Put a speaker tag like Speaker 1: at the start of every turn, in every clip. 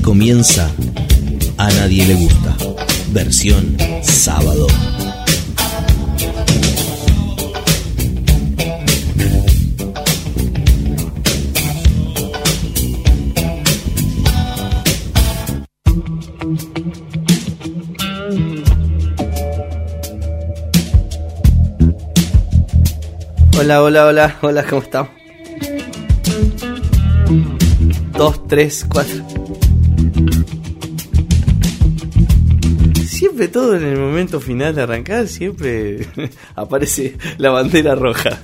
Speaker 1: comienza A Nadie Le Gusta, versión sábado.
Speaker 2: Hola, ¿cómo estamos? 2, 3, 4. Siempre todo en el momento final de arrancar, siempre aparece la bandera roja.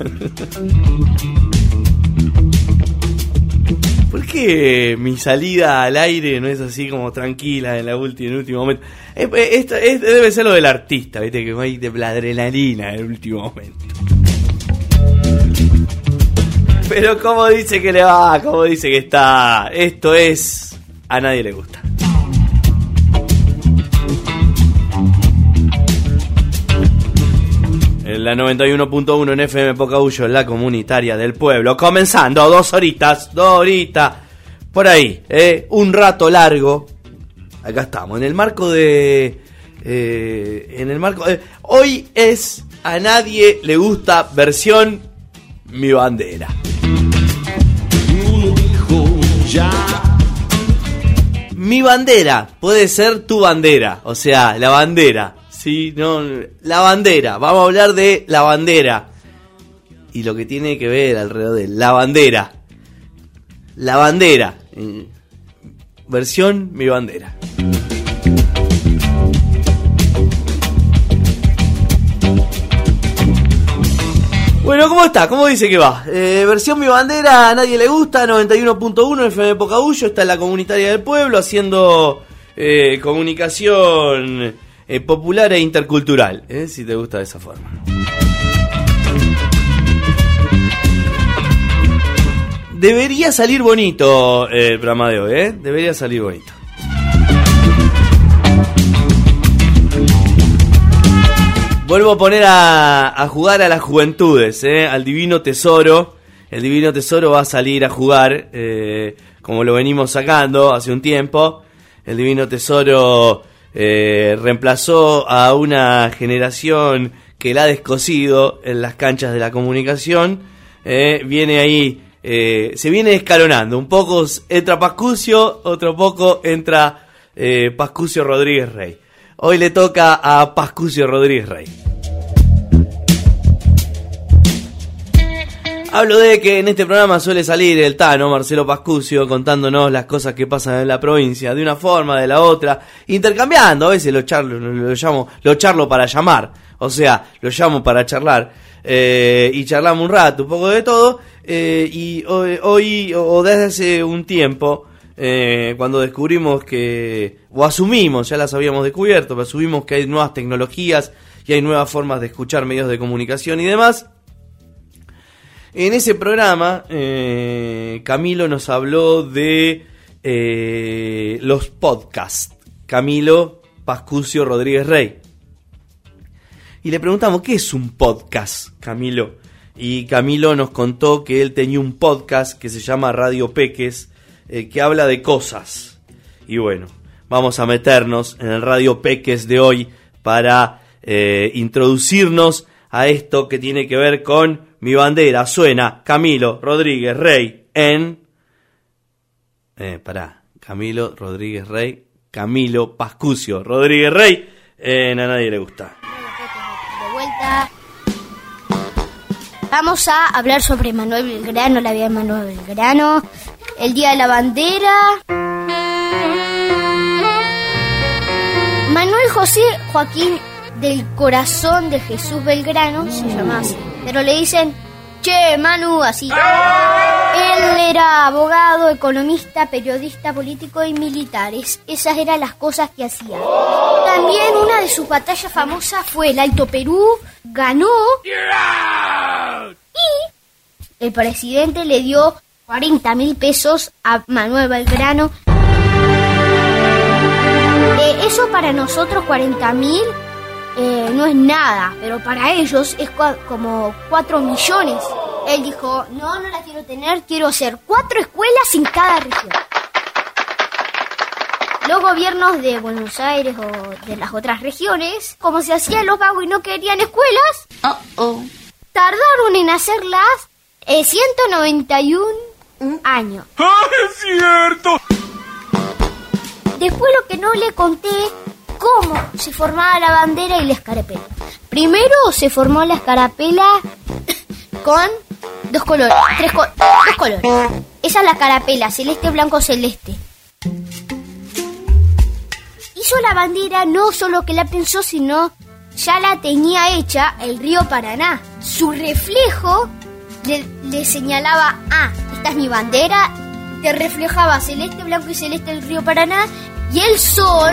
Speaker 2: ¿Por qué mi salida al aire no es así como tranquila en el último momento? Esto debe ser lo del artista, ¿viste? Que hay de la adrenalina en el último momento. Pero ¿cómo dice que le va? ¿Cómo dice que está? Esto es A Nadie Le Gusta. En la 91.1 en FM Pocahullo, la comunitaria del pueblo. Comenzando, 2 horitas, por ahí, un rato largo. Acá estamos, en el marco de... hoy es A Nadie Le Gusta versión Mi Bandera. Mi bandera puede ser tu bandera, o sea, la bandera, ¿sí? No, la bandera, vamos a hablar de la bandera y lo que tiene que ver alrededor de la bandera, versión Mi Bandera. Bueno, ¿cómo está? ¿Cómo dice que va? Versión Mi Bandera, A Nadie Le Gusta, 91.1 FM Pocahullo, está en la comunitaria del pueblo haciendo comunicación popular e intercultural, si te gusta de esa forma. Debería salir bonito el programa de hoy, debería salir bonito. Vuelvo a poner a jugar a las juventudes, al Divino Tesoro. El Divino Tesoro va a salir a jugar, como lo venimos sacando hace un tiempo. El Divino Tesoro reemplazó a una generación que la ha descosido en las canchas de la comunicación. Viene ahí, se viene escalonando. Un poco entra Pascucio, otro poco entra Pascucio Rodríguez Rey. Hoy le toca a Pascucio Rodríguez Rey. Hablo de que en este programa suele salir el Tano, Marcelo Pascucio, contándonos las cosas que pasan en la provincia, de una forma, de la otra, intercambiando. A veces lo charlo para llamar, o sea, lo llamo para charlar, y charlamos un rato, un poco de todo, y hoy, o desde hace un tiempo, cuando descubrimos o asumimos, ya las habíamos descubierto, pero asumimos que hay nuevas tecnologías y hay nuevas formas de escuchar medios de comunicación y demás. En ese programa, Camilo nos habló de los podcasts. Camilo Pascucio Rodríguez Rey. Y le preguntamos, ¿qué es un podcast, Camilo? Y Camilo nos contó que él tenía un podcast que se llama Radio Peques, que habla de cosas. Y bueno, vamos a meternos en el Radio Peques de hoy para introducirnos a esto que tiene que ver con Mi Bandera. Suena Camilo Rodríguez Rey en... Camilo Rodríguez Rey, Camilo Pascucio Rodríguez Rey en A Nadie Le Gusta.
Speaker 3: De vuelta. Vamos a hablar sobre Manuel Belgrano, la vida de Manuel Belgrano, el Día de la Bandera. Manuel José Joaquín del Corazón de Jesús Belgrano se llama así, pero le dicen Che Manu, así. Él era abogado, economista, periodista, político y militar. Esas eran las cosas que hacía. También una de sus batallas famosas fue el Alto Perú. Ganó y el presidente le dio 40.000 pesos a Manuel Belgrano. Eso para nosotros 40.000 no es nada, pero para ellos es como 4 millones. Él dijo, no la quiero tener, quiero hacer 4 escuelas en cada región. los gobiernos de Buenos Aires o de las otras regiones, como se hacían los vagos y no querían escuelas, tardaron en hacerlas 191 años.
Speaker 4: ¡Ah, es cierto!
Speaker 3: Después lo que no le conté, cómo se formaba la bandera y la escarapela. Primero se formó la escarapela con dos colores. Esa es la escarapela, celeste, blanco, celeste. Hizo la bandera, no solo que la pensó, sino ya la tenía hecha el río Paraná. Su reflejo le señalaba, esta es mi bandera. Te reflejaba celeste, blanco y celeste el río Paraná. Y el sol,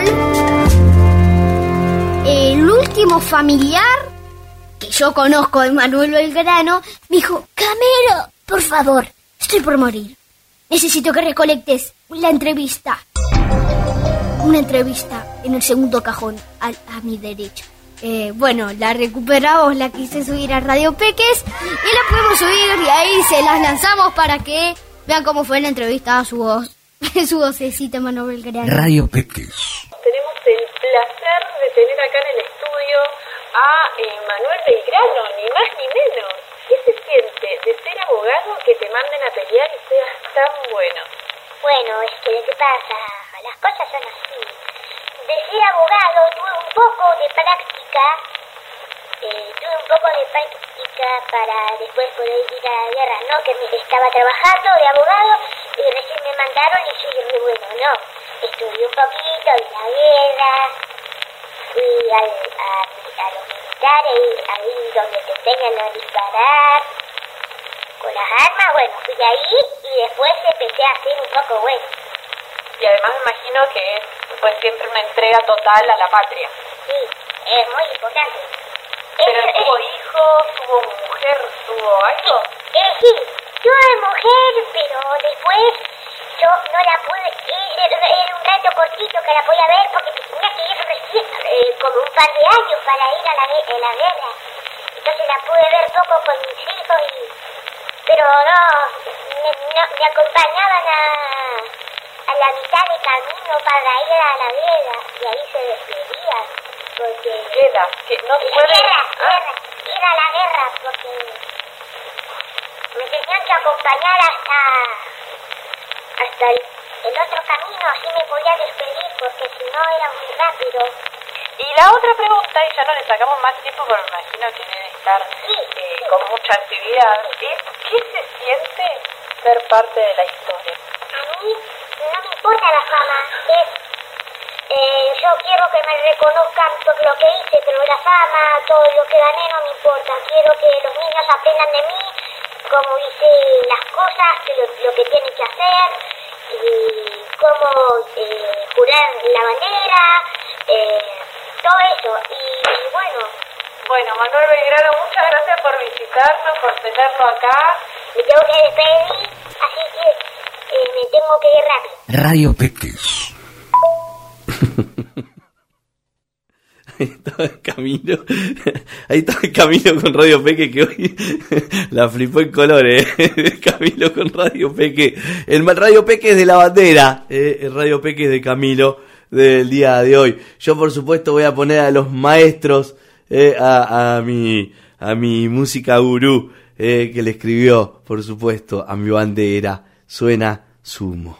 Speaker 3: el último familiar que yo conozco de Manuel Belgrano, me dijo: Camilo, por favor, estoy por morir. Necesito que recolectes la entrevista. Una entrevista en el segundo cajón, a mi derecha. Bueno, la recuperamos, la quise subir a Radio Peques y la pudimos subir y ahí se las lanzamos para que vean cómo fue la entrevista a su voz. Su vocecita, Manuel Belgrano.
Speaker 1: Radio Peques.
Speaker 5: Tenemos el placer de tener acá en el estudio a Manuel Belgrano, ni más ni menos. ¿Qué se siente de ser abogado, que te manden a pelear y seas tan bueno?
Speaker 6: Bueno, ¿qué pasa? Las cosas son así. De ser abogado tuve un poco de práctica. Para después poder ir a la guerra, ¿no? Que estaba trabajando de abogado y recién me mandaron y yo dije, bueno, no. Estudié un poquito en la guerra, fui a los militares, ahí donde te enseñan a disparar con las armas, bueno, fui ahí y después empecé a hacer un poco bueno.
Speaker 5: Y además me imagino que fue siempre una entrega total a la patria.
Speaker 6: Sí, es muy importante.
Speaker 5: ¿Pero tuvo hijos, tuvo mujer, tuvo algo?
Speaker 6: Sí, tuve mujer, pero después yo no la pude, era un rato cortito que la podía ver porque tenía que ir recién, como un par de años para ir a la guerra. Entonces la pude ver poco con mis hijos, pero no, me acompañaban a la mitad de camino para ir a la guerra y ahí se despedían. Porque
Speaker 5: ¿Qué edad? Que no puede...
Speaker 6: ir a la guerra porque me tenían que acompañar hasta el otro camino, así me podía despedir porque si no era muy rápido.
Speaker 5: Y la otra pregunta, y ya no le sacamos más tiempo, pero me imagino que debe estar con mucha actividad, es ¿qué se siente ser parte de la historia?
Speaker 6: A mí no me importa la fama, yo quiero que me reconozcan por lo que hice, pero la fama, todo lo que gané no me importa. Quiero que los niños aprendan de mí, cómo hice las cosas, lo que tienen que hacer, y cómo jurar la bandera, todo eso. Y bueno.
Speaker 5: Bueno, Manuel Belgrano, muchas gracias por visitarnos, por tenerlo acá.
Speaker 6: Me tengo que despedir, así que me tengo que ir rápido.
Speaker 1: Radio Peques.
Speaker 2: Ahí estaba Camilo con Radio Peque, que hoy la flipó en colores. Camilo con Radio Peque. El Radio Peque es de la bandera, el Radio Peque es de Camilo del día de hoy. Yo por supuesto voy a poner a los maestros, a mi música gurú, que le escribió, por supuesto, a mi bandera. Suena Sumo.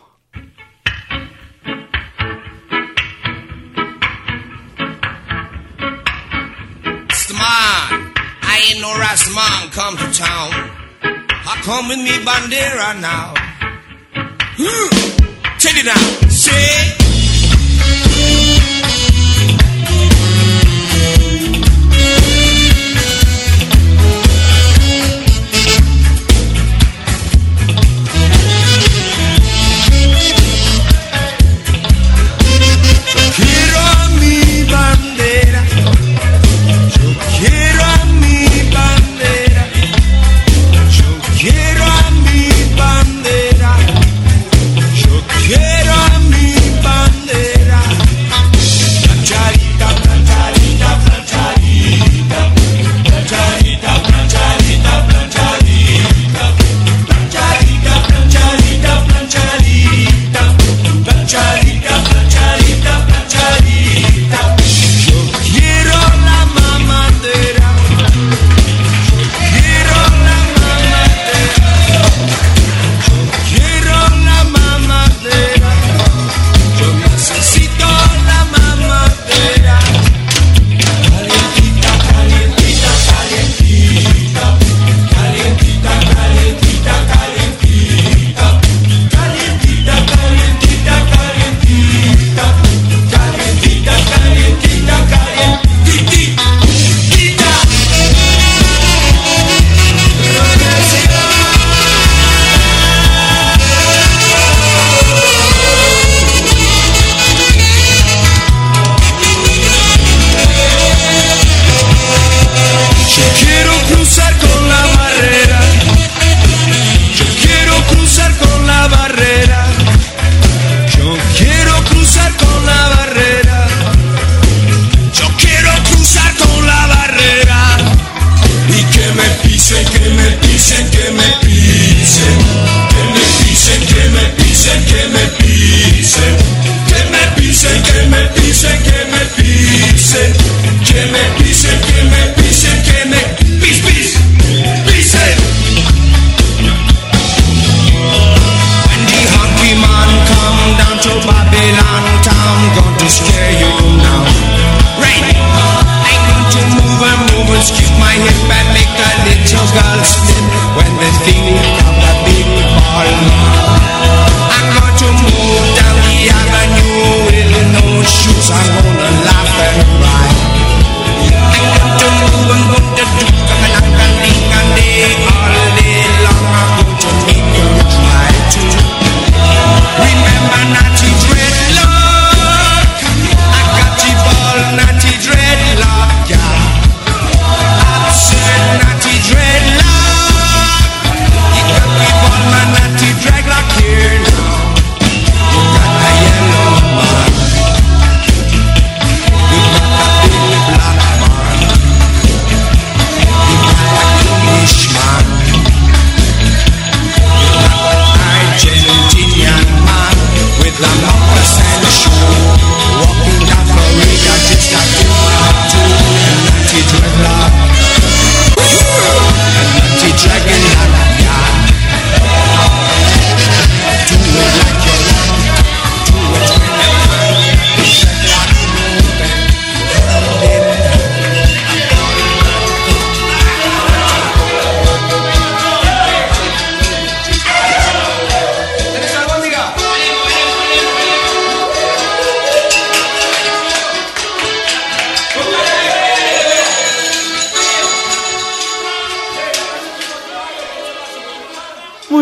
Speaker 7: I ain't no Rastaman come to town. I come with me bandera now. Check it out. Say. Quiero a mi bandera.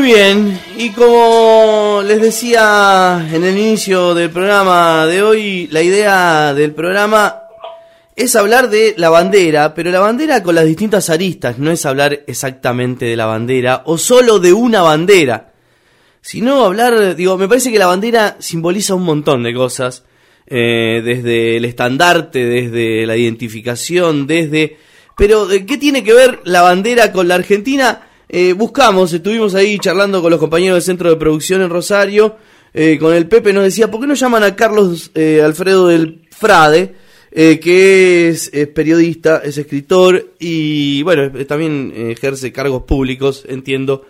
Speaker 2: Muy bien, y como les decía en el inicio del programa de hoy, la idea del programa es hablar de la bandera, pero la bandera con las distintas aristas, no es hablar exactamente de la bandera o solo de una bandera, sino hablar, me parece que la bandera simboliza un montón de cosas, desde el estandarte, desde la identificación, pero ¿qué tiene que ver la bandera con la Argentina? Estuvimos ahí charlando con los compañeros del Centro de Producción en Rosario, con el Pepe nos decía, ¿por qué no llaman a Carlos Alfredo del Frade, que es periodista, es escritor y bueno, también ejerce cargos públicos, entiendo,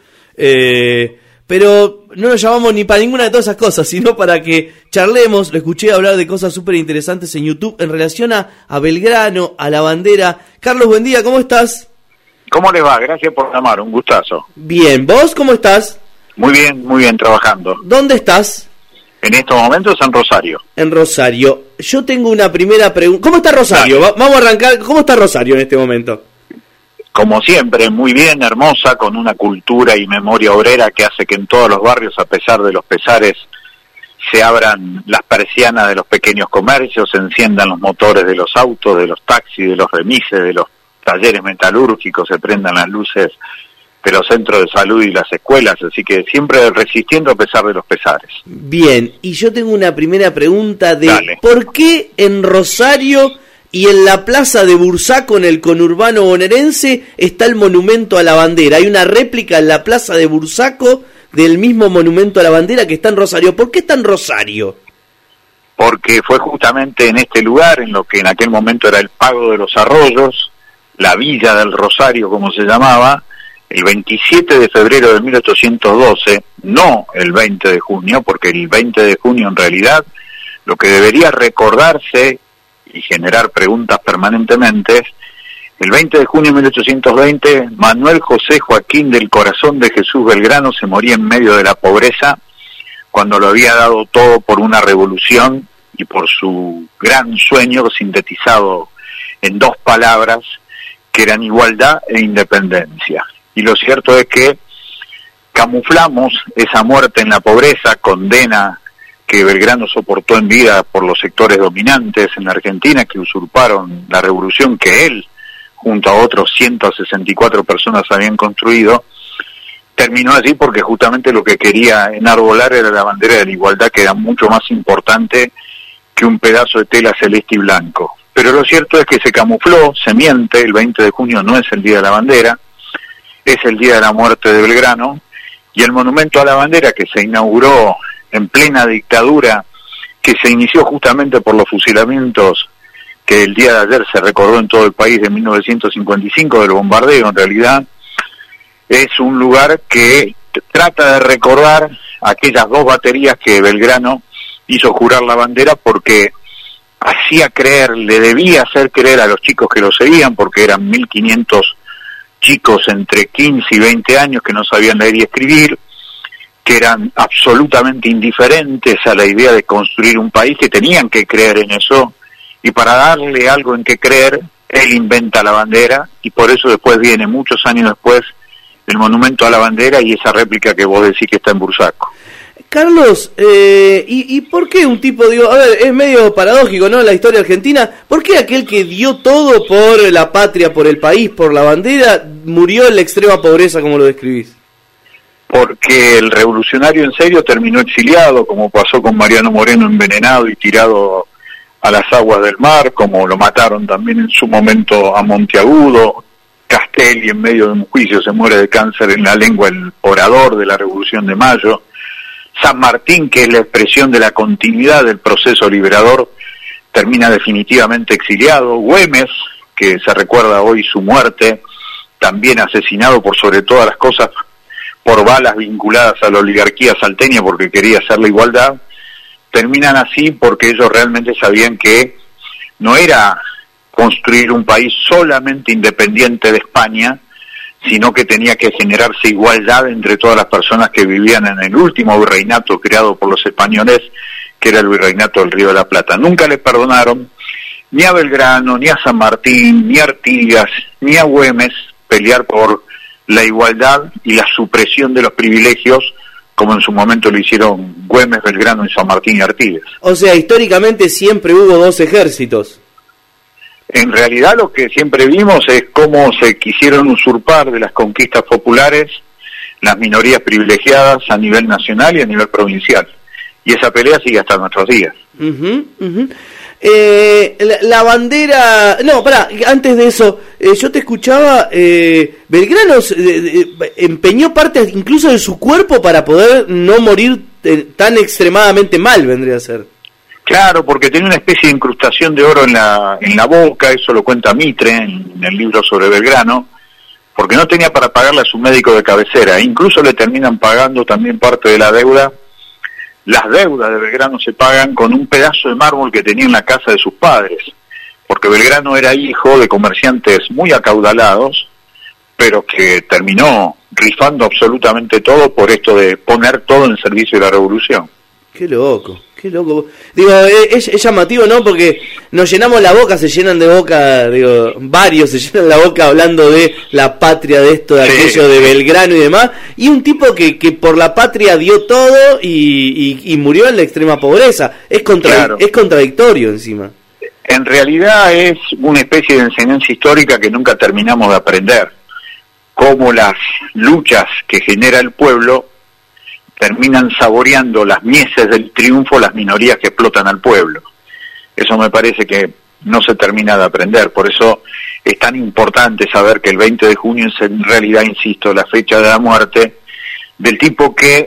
Speaker 2: pero no lo llamamos ni para ninguna de todas esas cosas, sino para que charlemos. Lo escuché hablar de cosas súper interesantes en YouTube en relación a Belgrano, a la bandera. Carlos, buen día, ¿cómo estás?
Speaker 8: ¿Cómo le va? Gracias por llamar, un gustazo.
Speaker 2: Bien, ¿vos cómo estás?
Speaker 8: Muy bien, trabajando.
Speaker 2: ¿Dónde estás?
Speaker 8: En estos momentos en Rosario.
Speaker 2: En Rosario. Yo tengo una primera pregunta. ¿Cómo está Rosario? Vamos a arrancar. ¿Cómo está Rosario en este momento?
Speaker 8: Como siempre, muy bien, hermosa, con una cultura y memoria obrera que hace que en todos los barrios, a pesar de los pesares, se abran las persianas de los pequeños comercios, se enciendan los motores de los autos, de los taxis, de los remises, de los talleres metalúrgicos, se prendan las luces de los centros de salud y las escuelas, así que siempre resistiendo a pesar de los pesares.
Speaker 2: Bien, y yo tengo una primera pregunta de
Speaker 8: Dale.
Speaker 2: ¿Por qué en Rosario y en la plaza de Bursaco, en el conurbano bonaerense, está el monumento a la bandera? Hay una réplica en la plaza de Bursaco del mismo monumento a la bandera que está en Rosario. ¿Por qué está en Rosario?
Speaker 8: Porque fue justamente en este lugar, en lo que en aquel momento era el Pago de los Arroyos, la Villa del Rosario, como se llamaba, el 27 de febrero de 1812, no el 20 de junio, porque el 20 de junio en realidad lo que debería recordarse y generar preguntas permanentemente es, el 20 de junio de 1820, Manuel José Joaquín del Corazón de Jesús Belgrano se moría en medio de la pobreza, cuando lo había dado todo por una revolución y por su gran sueño sintetizado en dos palabras, que eran igualdad e independencia. Y lo cierto es que camuflamos esa muerte en la pobreza, condena que Belgrano soportó en vida por los sectores dominantes en la Argentina que usurparon la revolución que él, junto a otros 164 personas habían construido. Terminó así porque justamente lo que quería enarbolar era la bandera de la igualdad, que era mucho más importante que un pedazo de tela celeste y blanco. Pero lo cierto es que se camufló, se miente, el 20 de junio no es el Día de la Bandera, es el día de la muerte de Belgrano, y el monumento a la bandera que se inauguró en plena dictadura, que se inició justamente por los fusilamientos que el día de ayer se recordó en todo el país de 1955, del bombardeo en realidad, es un lugar que trata de recordar aquellas dos baterías que Belgrano hizo jurar la bandera porque hacía creer, le debía hacer creer a los chicos que lo seguían, porque eran 1.500 chicos entre 15 y 20 años que no sabían leer y escribir, que eran absolutamente indiferentes a la idea de construir un país, que tenían que creer en eso, y para darle algo en que creer, él inventa la bandera, y por eso después viene, muchos años después, el monumento a la bandera y esa réplica que vos decís que está en Bursaco.
Speaker 2: Carlos, ¿y por qué un tipo, es medio paradójico, ¿no?, la historia argentina? ¿Por qué aquel que dio todo por la patria, por el país, por la bandera, murió en la extrema pobreza, como lo describís?
Speaker 8: Porque el revolucionario en serio terminó exiliado, como pasó con Mariano Moreno, envenenado y tirado a las aguas del mar, como lo mataron también en su momento a Monteagudo. Castelli, en medio de un juicio, se muere de cáncer en la lengua, el orador de la Revolución de Mayo. San Martín, que es la expresión de la continuidad del proceso liberador, termina definitivamente exiliado. Güemes, que se recuerda hoy su muerte, también asesinado por sobre todas las cosas por balas vinculadas a la oligarquía salteña porque quería hacer la igualdad. Terminan así porque ellos realmente sabían que no era construir un país solamente independiente de España, sino que tenía que generarse igualdad entre todas las personas que vivían en el último virreinato creado por los españoles, que era el virreinato del Río de la Plata. Nunca le perdonaron ni a Belgrano, ni a San Martín, ni a Artigas, ni a Güemes pelear por la igualdad y la supresión de los privilegios, como en su momento lo hicieron Güemes, Belgrano y San Martín y Artigas.
Speaker 2: O sea, históricamente siempre hubo dos ejércitos.
Speaker 8: En realidad lo que siempre vimos es cómo se quisieron usurpar de las conquistas populares las minorías privilegiadas a nivel nacional y a nivel provincial. Y esa pelea sigue hasta nuestros días.
Speaker 2: La bandera... No, pará, antes de eso, yo te escuchaba, Belgrano empeñó parte incluso de su cuerpo para poder no morir tan extremadamente mal, vendría a ser.
Speaker 8: Claro, porque tenía una especie de incrustación de oro en la boca, eso lo cuenta Mitre en el libro sobre Belgrano, porque no tenía para pagarle a su médico de cabecera, incluso le terminan pagando también parte de la deuda. Las deudas de Belgrano se pagan con un pedazo de mármol que tenía en la casa de sus padres, porque Belgrano era hijo de comerciantes muy acaudalados, pero que terminó rifando absolutamente todo por esto de poner todo en servicio de la revolución.
Speaker 2: Qué loco, qué loco. Digo, es llamativo, ¿no? Porque nos llenamos la boca, se llenan de boca, digo, varios se llenan la boca hablando de la patria, de esto, de aquello, de Belgrano y demás. Y un tipo que por la patria dio todo y murió en la extrema pobreza. Es contradictorio encima.
Speaker 8: En realidad es una especie de enseñanza histórica que nunca terminamos de aprender. Cómo las luchas que genera el pueblo terminan saboreando las mieses del triunfo las minorías que explotan al pueblo. Eso me parece que no se termina de aprender, por eso es tan importante saber que el 20 de junio es en realidad, insisto, la fecha de la muerte del tipo que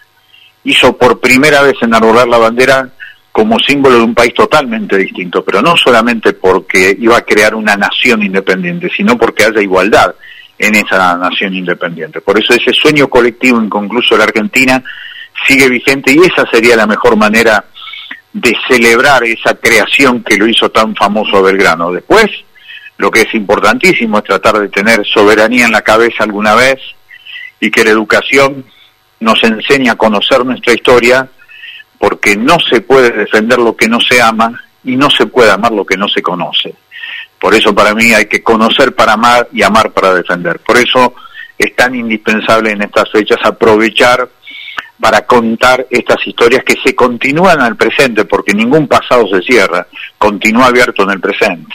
Speaker 8: hizo por primera vez enarbolar la bandera como símbolo de un país totalmente distinto, pero no solamente porque iba a crear una nación independiente, sino porque haya igualdad en esa nación independiente. Por eso ese sueño colectivo inconcluso de la Argentina sigue vigente y esa sería la mejor manera de celebrar esa creación que lo hizo tan famoso a Belgrano. Después, lo que es importantísimo es tratar de tener soberanía en la cabeza alguna vez y que la educación nos enseñe a conocer nuestra historia, porque no se puede defender lo que no se ama y no se puede amar lo que no se conoce. Por eso para mí hay que conocer para amar y amar para defender. Por eso es tan indispensable en estas fechas aprovechar para contar estas historias que se continúan al presente, porque ningún pasado se cierra, continúa abierto en el presente.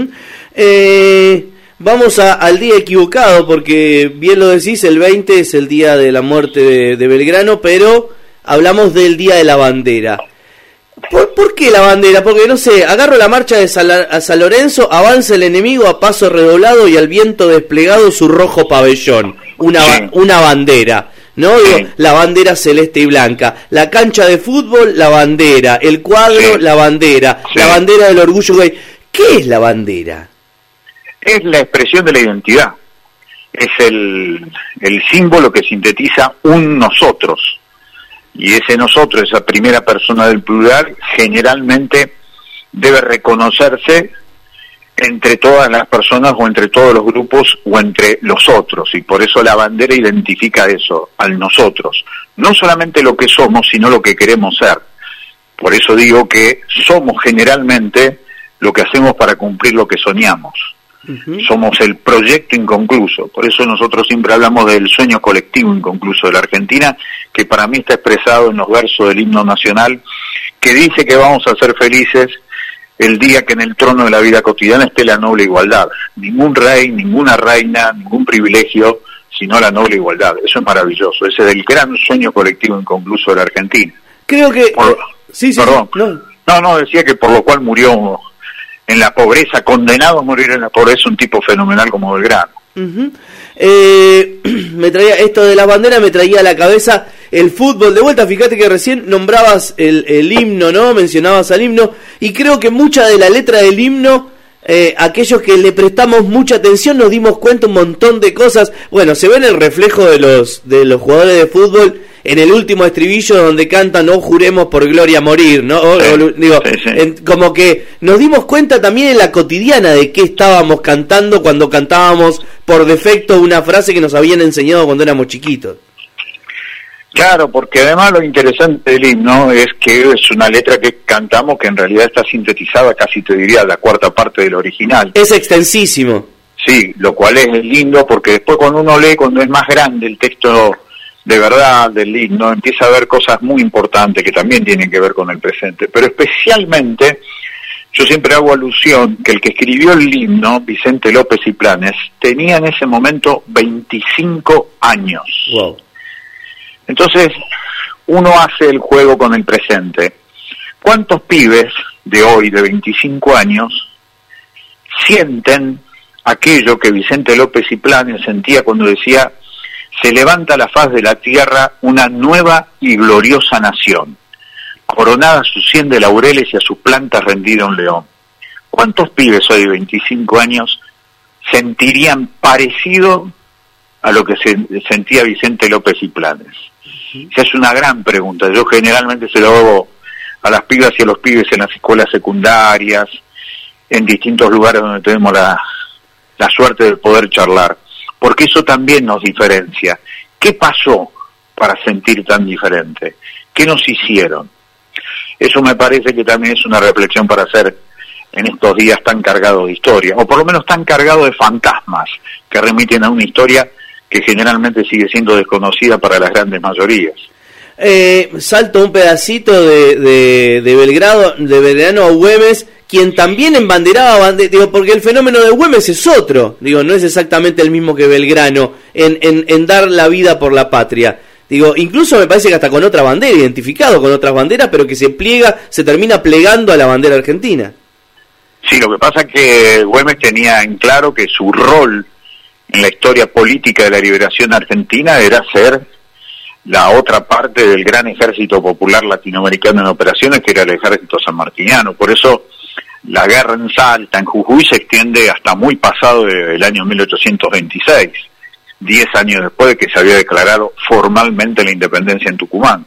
Speaker 2: Vamos al día equivocado, porque bien lo decís, el 20 es el día de la muerte de Belgrano, pero hablamos del día de la bandera. ¿Por qué la bandera? Porque, no sé, agarro la marcha de San Lorenzo, avanza el enemigo a paso redoblado y al viento desplegado su rojo pabellón. Una bandera, ¿no? Digo, la bandera celeste y blanca. La cancha de fútbol, la bandera. El cuadro, la bandera. La bandera del orgullo gay. ¿Qué es la bandera?
Speaker 8: Es la expresión de la identidad. Es el símbolo que sintetiza un nosotros. Y ese nosotros, esa primera persona del plural, generalmente debe reconocerse entre todas las personas o entre todos los grupos o entre los otros, y por eso la bandera identifica eso, al nosotros, no solamente lo que somos, sino lo que queremos ser. Por eso digo que somos generalmente lo que hacemos para cumplir lo que soñamos. Somos el proyecto inconcluso, por eso nosotros siempre hablamos del sueño colectivo inconcluso de la Argentina, que para mí está expresado en los versos del himno nacional, que dice que vamos a ser felices el día que en el trono de la vida cotidiana esté la noble igualdad. Ningún rey, ninguna reina, ningún privilegio, sino la noble igualdad. Eso es maravilloso, ese es el gran sueño colectivo inconcluso de la Argentina.
Speaker 2: Creo que...
Speaker 8: Perdón. No, decía que por lo cual murió en la pobreza, condenado a morir en la pobreza, un tipo fenomenal como Belgrano.
Speaker 2: Me traía esto de la bandera, me traía a la cabeza el fútbol. De vuelta, fíjate que recién nombrabas el himno, ¿no? Mencionabas al himno, y creo que mucha de la letra del himno, aquellos que le prestamos mucha atención nos dimos cuenta un montón de cosas. Bueno, se ve en el reflejo de los jugadores de fútbol en el último estribillo donde cantan "no juremos por gloria morir", ¿no? Como que nos dimos cuenta también en la cotidiana de qué estábamos cantando cuando cantábamos por defecto una frase que nos habían enseñado cuando éramos chiquitos.
Speaker 8: Claro, porque además lo interesante del himno es que es una letra que cantamos que en realidad está sintetizada, casi te diría, la cuarta parte del original.
Speaker 2: Es extensísimo.
Speaker 8: Sí, lo cual es lindo porque después cuando uno lee, cuando es más grande el texto de verdad del himno, empieza a ver cosas muy importantes que también tienen que ver con el presente. Pero especialmente, yo siempre hago alusión que el que escribió el himno, Vicente López y Planes, tenía en ese momento 25 años.
Speaker 2: Wow.
Speaker 8: Entonces, uno hace el juego con el presente. ¿Cuántos pibes de hoy, de 25 años, sienten aquello que Vicente López y Planes sentía cuando decía: se levanta a la faz de la tierra una nueva y gloriosa nación, coronada a sus 100 de laureles y a sus plantas rendido un león? ¿Cuántos pibes hoy de 25 años sentirían parecido a lo que sentía Vicente López y Planes? Esa es una gran pregunta. Yo generalmente se lo hago a las pibas y a los pibes en las escuelas secundarias, en distintos lugares donde tenemos la suerte de poder charlar, porque eso también nos diferencia. ¿Qué pasó para sentir tan diferente? ¿Qué nos hicieron? Eso me parece que también es una reflexión para hacer en estos días tan cargados de historia, o por lo menos tan cargados de fantasmas que remiten a una historia que generalmente sigue siendo desconocida para las grandes mayorías.
Speaker 2: Salto un pedacito de Belgrano a Güemes, quien también embanderaba, porque el fenómeno de Güemes es otro, no es exactamente el mismo que Belgrano en dar la vida por la patria. Incluso me parece que hasta con otra bandera, identificado con otras banderas, pero que se termina plegando a la bandera argentina.
Speaker 8: Sí, lo que pasa es que Güemes tenía en claro que su rol en la historia política de la liberación argentina era ser la otra parte del gran ejército popular latinoamericano en operaciones, que era el ejército sanmartiniano. Por eso la guerra en Salta, en Jujuy, se extiende hasta muy pasado del año 1826, 10 años después de que se había declarado formalmente la independencia en Tucumán.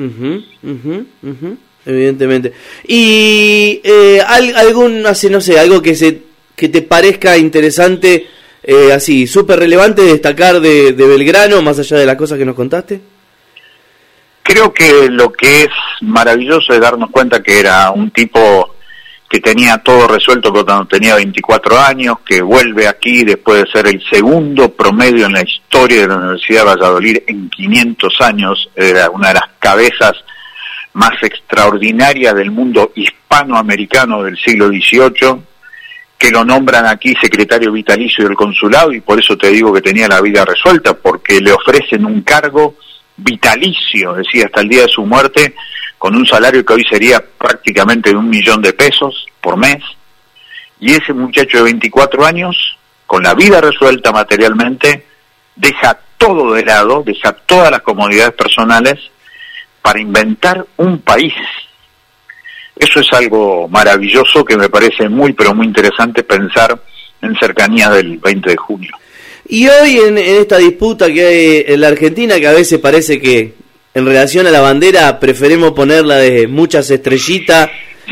Speaker 2: Evidentemente. Y algo que te parezca interesante, así, súper relevante, destacar de Belgrano, más allá de las cosas que nos contaste.
Speaker 8: Creo que lo que es maravilloso es darnos cuenta que era un tipo que tenía todo resuelto cuando tenía 24 años, que vuelve aquí después de ser el segundo promedio en la historia de la Universidad de Valladolid en 500 años, era una de las cabezas más extraordinarias del mundo hispanoamericano del siglo XVIII, que lo nombran aquí secretario vitalicio del consulado, y por eso te digo que tenía la vida resuelta, porque le ofrecen un cargo vitalicio, decía, hasta el día de su muerte, con un salario que hoy sería prácticamente de $1.000.000 por mes, y ese muchacho de 24 años, con la vida resuelta materialmente, deja todo de lado, deja todas las comodidades personales para inventar un país. Eso es algo maravilloso que me parece muy, pero muy interesante pensar en cercanía del 20 de junio.
Speaker 2: Y hoy en esta disputa que hay en la Argentina, que a veces parece que en relación a la bandera preferimos ponerla de muchas estrellitas,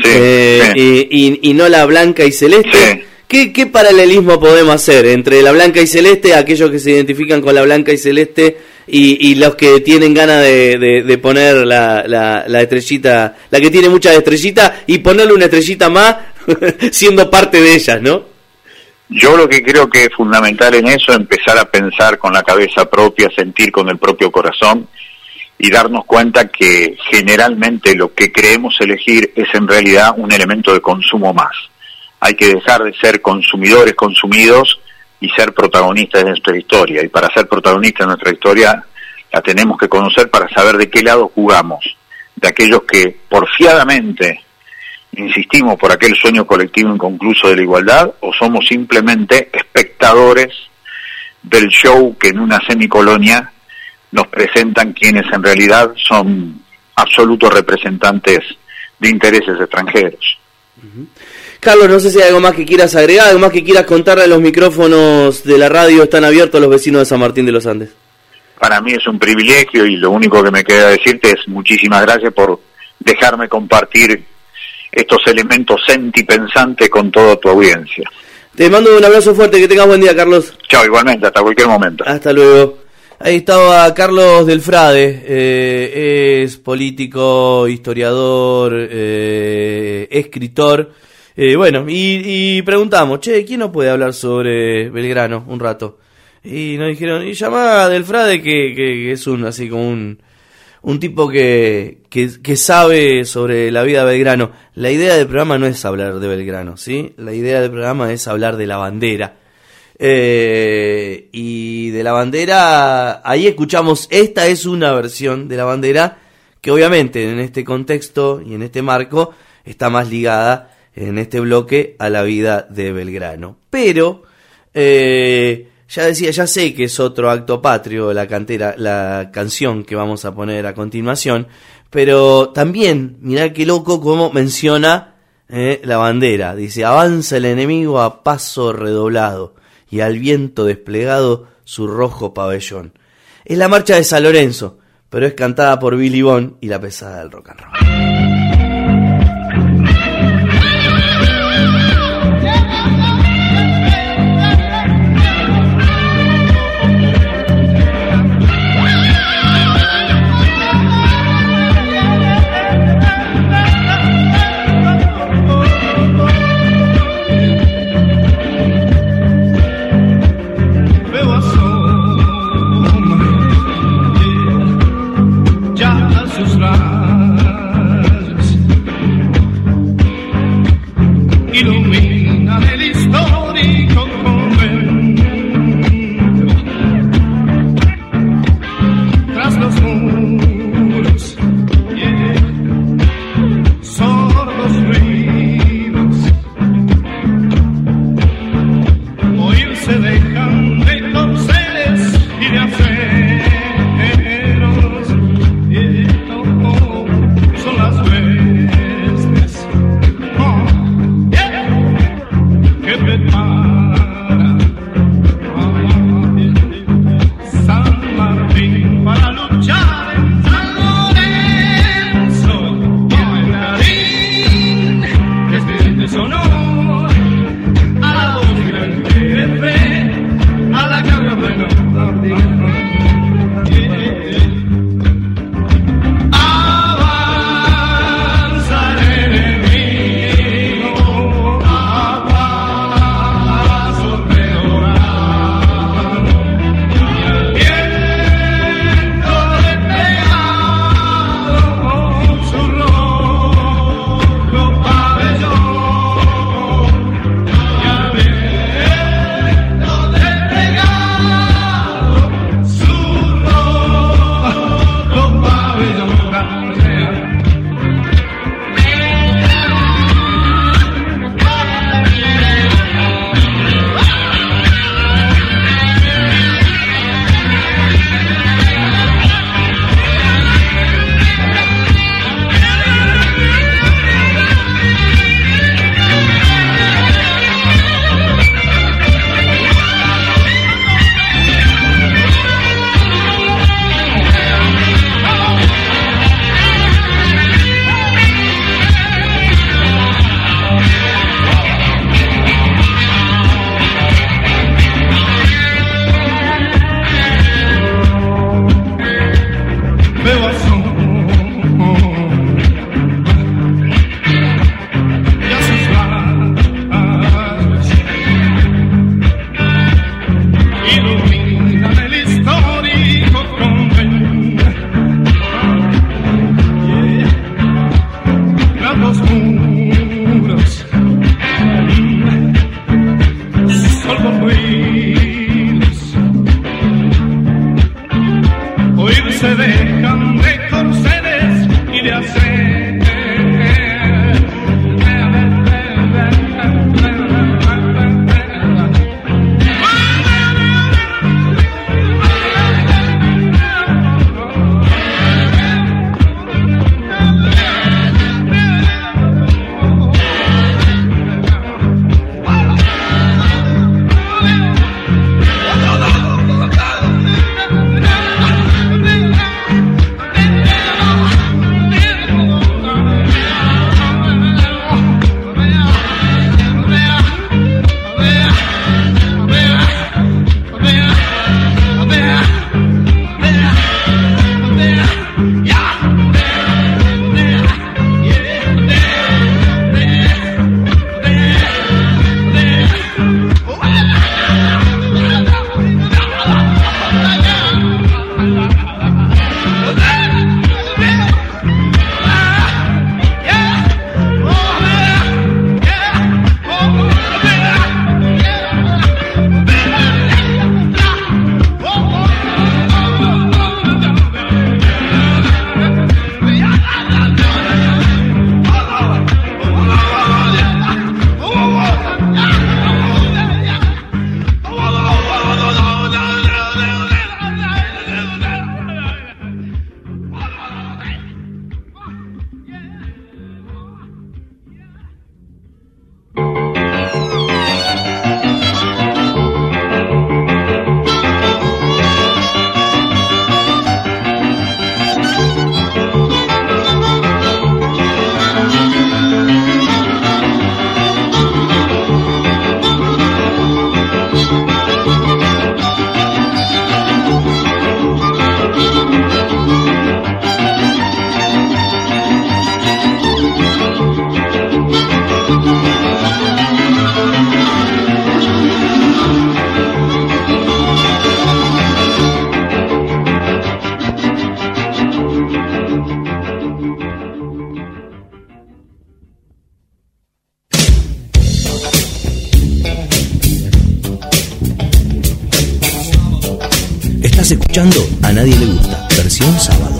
Speaker 2: y no la blanca y celeste, ¿qué paralelismo podemos hacer entre la blanca y celeste, aquellos que se identifican con la blanca y celeste, y los que tienen ganas de poner la estrellita, la que tiene muchas estrellitas, y ponerle una estrellita más siendo parte de ellas, ¿no?
Speaker 8: Yo lo que creo que es fundamental en eso es empezar a pensar con la cabeza propia, sentir con el propio corazón y darnos cuenta que generalmente lo que creemos elegir es en realidad un elemento de consumo más. Hay que dejar de ser consumidores consumidos y ser protagonistas de nuestra historia. Y para ser protagonistas de nuestra historia la tenemos que conocer para saber de qué lado jugamos. De aquellos que porfiadamente insistimos por aquel sueño colectivo inconcluso de la igualdad, o somos simplemente espectadores del show que en una semicolonia nos presentan quienes en realidad son absolutos representantes de intereses extranjeros.
Speaker 2: Carlos, no sé si hay algo más que quieras agregar, algo más que quieras contarle. Los micrófonos de la radio están abiertos a los vecinos de San Martín de los Andes.
Speaker 8: Para mí es un privilegio y lo único que me queda decirte es muchísimas gracias por dejarme compartir estos elementos sentipensantes con toda tu audiencia.
Speaker 2: Te mando un abrazo fuerte, que tengas buen día, Carlos.
Speaker 8: Chao, igualmente, hasta cualquier momento.
Speaker 2: Hasta luego. Ahí estaba Carlos del Frade, es político, historiador, escritor, Bueno, y preguntamos, che, ¿quién nos puede hablar sobre Belgrano un rato? Y nos dijeron, y llamá a Delfrade, que es un así como un tipo que sabe sobre la vida de Belgrano. La idea del programa no es hablar de Belgrano, ¿sí? La idea del programa es hablar de la bandera. Y de la bandera, ahí escuchamos, esta es una versión de la bandera que obviamente en este contexto y en este marco está más ligada en este bloque a la vida de Belgrano. Pero ya sé que es otro acto patrio la canción que vamos a poner a continuación, pero también mirá qué loco cómo menciona la bandera. Dice: avanza el enemigo a paso redoblado y al viento desplegado su rojo pabellón. Es la marcha de San Lorenzo, pero es cantada por Billy Bond y la pesada del rock and roll.
Speaker 4: Y lo
Speaker 9: Estás escuchando A Nadie Le Gusta, versión sábado.